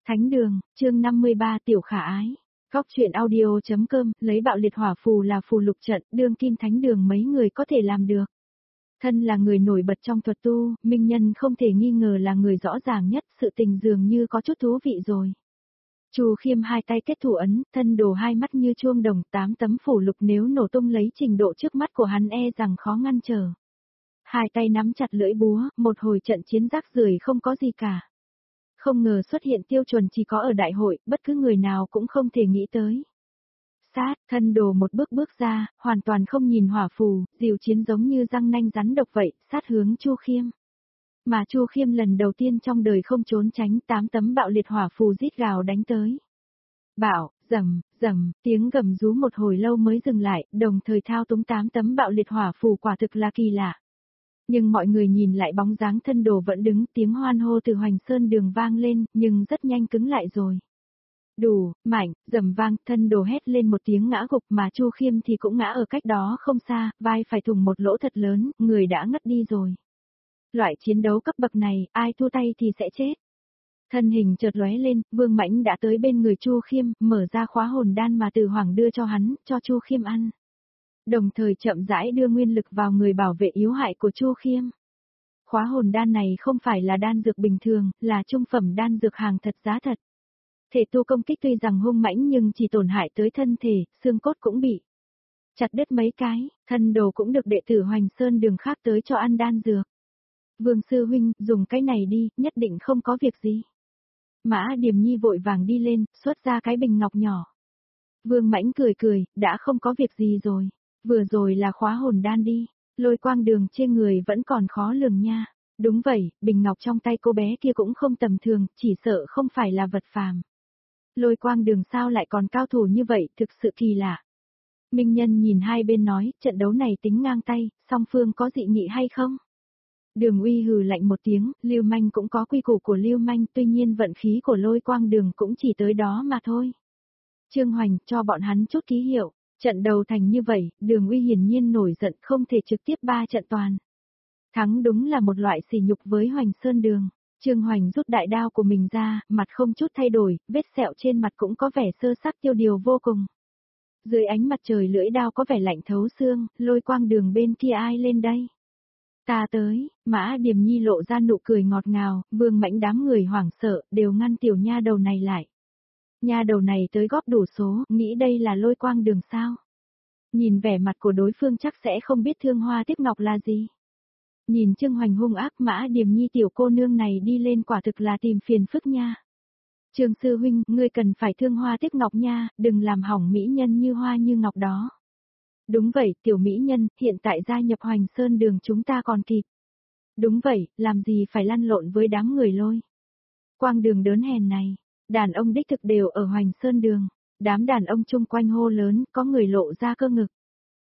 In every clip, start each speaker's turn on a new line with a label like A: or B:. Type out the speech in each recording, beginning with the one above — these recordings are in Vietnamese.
A: Thánh đường, chương 53 tiểu khả ái. Góc truyện audio.com, lấy bạo liệt hỏa phù là phù lục trận, đương kim thánh đường mấy người có thể làm được. Thân là người nổi bật trong thuật tu, Minh Nhân không thể nghi ngờ là người rõ ràng nhất, sự tình dường như có chút thú vị rồi. Chu Khiêm hai tay kết thủ ấn, thân đồ hai mắt như chuông đồng, 8 tấm phủ lục nếu nổ tung lấy trình độ trước mắt của hắn e rằng khó ngăn trở. Hai tay nắm chặt lưỡi búa, một hồi trận chiến rác rưởi không có gì cả. Không ngờ xuất hiện tiêu chuẩn chỉ có ở đại hội, bất cứ người nào cũng không thể nghĩ tới. Sát, thân đồ một bước bước ra, hoàn toàn không nhìn hỏa phù, dìu chiến giống như răng nanh rắn độc vậy, sát hướng Chu Khiêm. Mà Chu Khiêm lần đầu tiên trong đời không trốn tránh, 8 tấm bạo liệt hỏa phù rít gào đánh tới. Bảo, rầm, rầm, tiếng gầm rú một hồi lâu mới dừng lại, đồng thời thao túng 8 tấm bạo liệt hỏa phù quả thực là kỳ lạ. Nhưng mọi người nhìn lại bóng dáng thân đồ vẫn đứng, tiếng hoan hô từ Hoành Sơn đường vang lên, nhưng rất nhanh cứng lại rồi. Đủ, mạnh, rầm vang, thân đồ hét lên một tiếng ngã gục mà Chu Khiêm thì cũng ngã ở cách đó không xa, vai phải thủng một lỗ thật lớn, người đã ngất đi rồi. Loại chiến đấu cấp bậc này, ai thua tay thì sẽ chết. Thân hình chợt lóe lên, Vương Mãnh đã tới bên người Chu Khiêm, mở ra khóa hồn đan mà Từ Hoàng đưa cho hắn, cho Chu Khiêm ăn. Đồng thời chậm rãi đưa nguyên lực vào người bảo vệ yếu hại của Chu Khiêm. Khóa hồn đan này không phải là đan dược bình thường, là trung phẩm đan dược hàng thật giá thật. Thể tu công kích tuy rằng hung mãnh nhưng chỉ tổn hại tới thân thể, xương cốt cũng bị chặt đứt mấy cái, thân đồ cũng được đệ tử Hoành Sơn đường khác tới cho ăn đan dược. Vương sư huynh, dùng cái này đi, nhất định không có việc gì. Mã Điềm Nhi vội vàng đi lên, xuất ra cái bình ngọc nhỏ. Vương Mãnh cười cười, đã không có việc gì rồi. Vừa rồi là khóa hồn đan đi, Lôi Quang Đường trên người vẫn còn khó lường nha. Đúng vậy, bình ngọc trong tay cô bé kia cũng không tầm thường, chỉ sợ không phải là vật phàm. Lôi Quang Đường sao lại còn cao thủ như vậy, thực sự kỳ lạ. Minh Nhân nhìn hai bên nói, trận đấu này tính ngang tay, song phương có dị nghị hay không? Đường Uy hừ lạnh một tiếng, Lưu Manh cũng có quy củ của Lưu Manh, tuy nhiên vận khí của Lôi Quang Đường cũng chỉ tới đó mà thôi. Trương Hoành, cho bọn hắn chút ký hiệu. Trận đầu thành như vậy, Đường Uy hiển nhiên nổi giận không thể trực tiếp 3 trận toàn. Thắng đúng là một loại sỉ nhục với Hoành Sơn đường. Trương Hoành rút đại đao của mình ra, mặt không chút thay đổi, vết sẹo trên mặt cũng có vẻ sơ sắc tiêu điều vô cùng. Dưới ánh mặt trời lưỡi đao có vẻ lạnh thấu xương, Lôi Quang Đường bên kia ai lên đây? Ta tới, Mã Điềm Nhi lộ ra nụ cười ngọt ngào, Vương Mãnh đám người hoảng sợ, đều ngăn tiểu nha đầu này lại. Nha đầu này tới góp đủ số, nghĩ đây là Lôi Quang Đường sao? Nhìn vẻ mặt của đối phương chắc sẽ không biết Thương Hoa Tiếp Ngọc là gì. Nhìn Trương Hoành hung ác, Mã Điềm Nhi tiểu cô nương này đi lên quả thực là tìm phiền phức nha. Trương sư huynh, ngươi cần phải Thương Hoa Tiếp Ngọc nha, đừng làm hỏng mỹ nhân như hoa như ngọc đó. Đúng vậy, tiểu mỹ nhân, hiện tại gia nhập Hoành Sơn đường chúng ta còn kịp. Đúng vậy, làm gì phải lăn lộn với đám người Lôi Quang Đường đớn hèn này. Đàn ông đích thực đều ở Hoành Sơn đường. Đám đàn ông chung quanh hô lớn, có người lộ ra cơ ngực.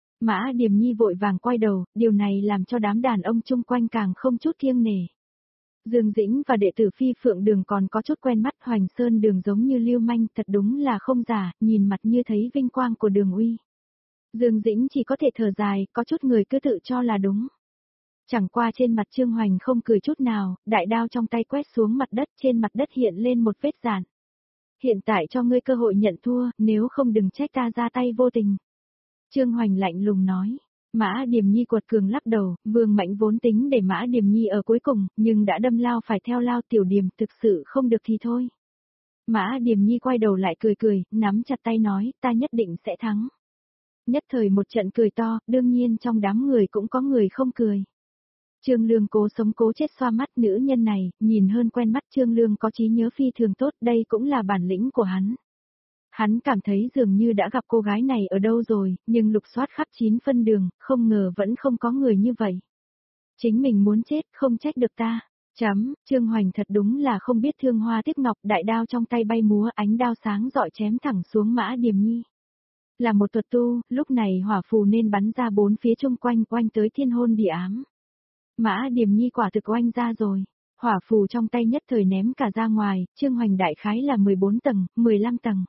A: Mã Điềm Nhi vội vàng quay đầu, điều này làm cho đám đàn ông chung quanh càng không chút kiêng nể. Dương Dĩnh và đệ tử Phi Phượng đường còn có chút quen mắt, Hoành Sơn đường giống như Lưu Manh, thật đúng là không giả, nhìn mặt như thấy vinh quang của Đường Uy. Dương Dĩnh chỉ có thể thở dài, có chút người cứ tự cho là đúng. Chẳng qua trên mặt Trương Hoành không cười chút nào, đại đao trong tay quét xuống mặt đất, trên mặt đất hiện lên một vết rạn. Hiện tại cho ngươi cơ hội nhận thua, nếu không đừng trách ta ra tay vô tình. Trương Hoành lạnh lùng nói. Mã Điềm Nhi quật cường lắc đầu, Vương Mãnh vốn tính để Mã Điềm Nhi ở cuối cùng, nhưng đã đâm lao phải theo lao, tiểu Điềm thực sự không được thì thôi. Mã Điềm Nhi quay đầu lại cười cười, nắm chặt tay nói, ta nhất định sẽ thắng. Nhất thời một trận cười to, đương nhiên trong đám người cũng có người không cười. Trương Lương cố sống cố chết xoa mắt, nữ nhân này, nhìn hơn quen mắt. Trương Lương có trí nhớ phi thường tốt, đây cũng là bản lĩnh của hắn. Hắn cảm thấy dường như đã gặp cô gái này ở đâu rồi, nhưng lục soát khắp 9 phân đường, không ngờ vẫn không có người như vậy. Chính mình muốn chết, không trách được ta. Trương Hoành thật đúng là không biết Thương Hoa Tiếp Ngọc, đại đao trong tay bay múa, ánh đao sáng rọi chém thẳng xuống Mã Điềm Nhi. Là một thuật tu, lúc này hỏa phù nên bắn ra bốn phía chung quanh, oanh tới thiên hôn địa ám. Mã Điềm Nhi quả thực oanh ra rồi. Hỏa phù trong tay nhất thời ném cả ra ngoài, Trương Hoành đại khái là 14 tầng, 15 tầng.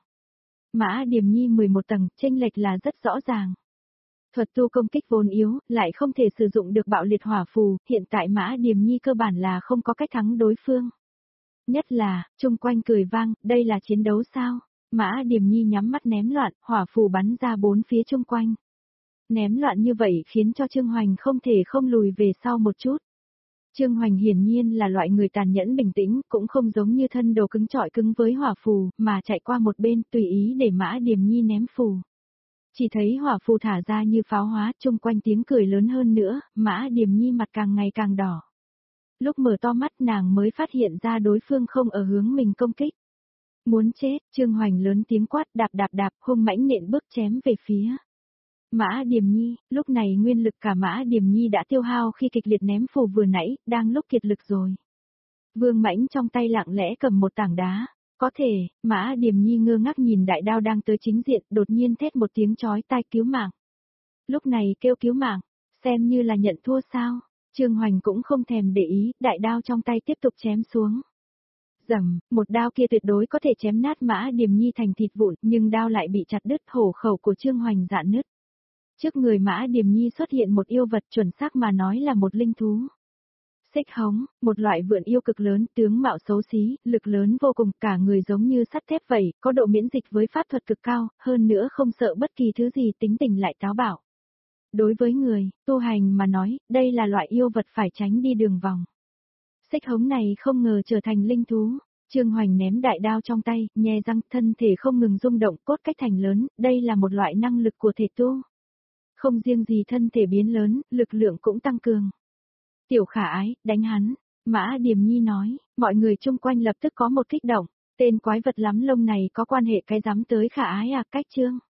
A: Mã Điềm Nhi 11 tầng, chênh lệch là rất rõ ràng. Thuật tu công kích vốn yếu, lại không thể sử dụng được bạo liệt hỏa phù, hiện tại Mã Điềm Nhi cơ bản là không có cách thắng đối phương. Nhất là, chung quanh cười vang, đây là chiến đấu sao? Mã Điềm Nhi nhắm mắt ném loạn, hỏa phù bắn ra bốn phía chung quanh. Ném loạn như vậy khiến cho Trương Hoành không thể không lùi về sau một chút. Trương Hoành hiển nhiên là loại người tàn nhẫn bình tĩnh, cũng không giống như thân đồ cứng trọi cứng với hỏa phù, mà chạy qua một bên tùy ý để Mã Điềm Nhi ném phù. Chỉ thấy hỏa phù thả ra như pháo hóa, chung quanh tiếng cười lớn hơn nữa, Mã Điềm Nhi mặt càng ngày càng đỏ. Lúc mở to mắt nàng mới phát hiện ra đối phương không ở hướng mình công kích. Muốn chết, Trương Hoành lớn tiếng quát đạp đạp đạp, hung mãnh nện bước chém về phía Mã Điềm Nhi. Lúc này nguyên lực cả Mã Điềm Nhi đã tiêu hao khi kịch liệt ném phù vừa nãy, đang lúc kiệt lực rồi. Vương Mãnh trong tay lặng lẽ cầm một tảng đá. Có thể, Mã Điềm Nhi ngơ ngác nhìn đại đao đang tới chính diện, đột nhiên thét một tiếng chói tai cứu mạng. Lúc này kêu cứu mạng, xem như là nhận thua sao? Trương Hoành cũng không thèm để ý, đại đao trong tay tiếp tục chém xuống. Rầm, một đao kia tuyệt đối có thể chém nát Mã Điềm Nhi thành thịt vụn, nhưng đao lại bị chặt đứt, hổ khẩu của Trương Hoành rạn nứt. Trước người Mã Điềm Nhi xuất hiện một yêu vật, chuẩn xác mà nói là một linh thú. Xích hống, một loại vượn yêu cực lớn, tướng mạo xấu xí, lực lớn vô cùng, cả người giống như sắt thép vậy, có độ miễn dịch với pháp thuật cực cao, hơn nữa không sợ bất kỳ thứ gì, tính tình lại táo bạo. Đối với người, tu hành mà nói, đây là loại yêu vật phải tránh đi đường vòng. Xích hống này không ngờ trở thành linh thú. Trương Hoành ném đại đao trong tay, nhe răng, thân thể không ngừng rung động, cốt cách thành lớn, đây là một loại năng lực của thể tu. Không riêng gì thân thể biến lớn, lực lượng cũng tăng cường. Tiểu Khả Ái, đánh hắn. Mã Điềm Nhi nói, mọi người chung quanh lập tức có một kích động. Tên quái vật lắm lông này có quan hệ cái dám tới Khả Ái à, cách Trương.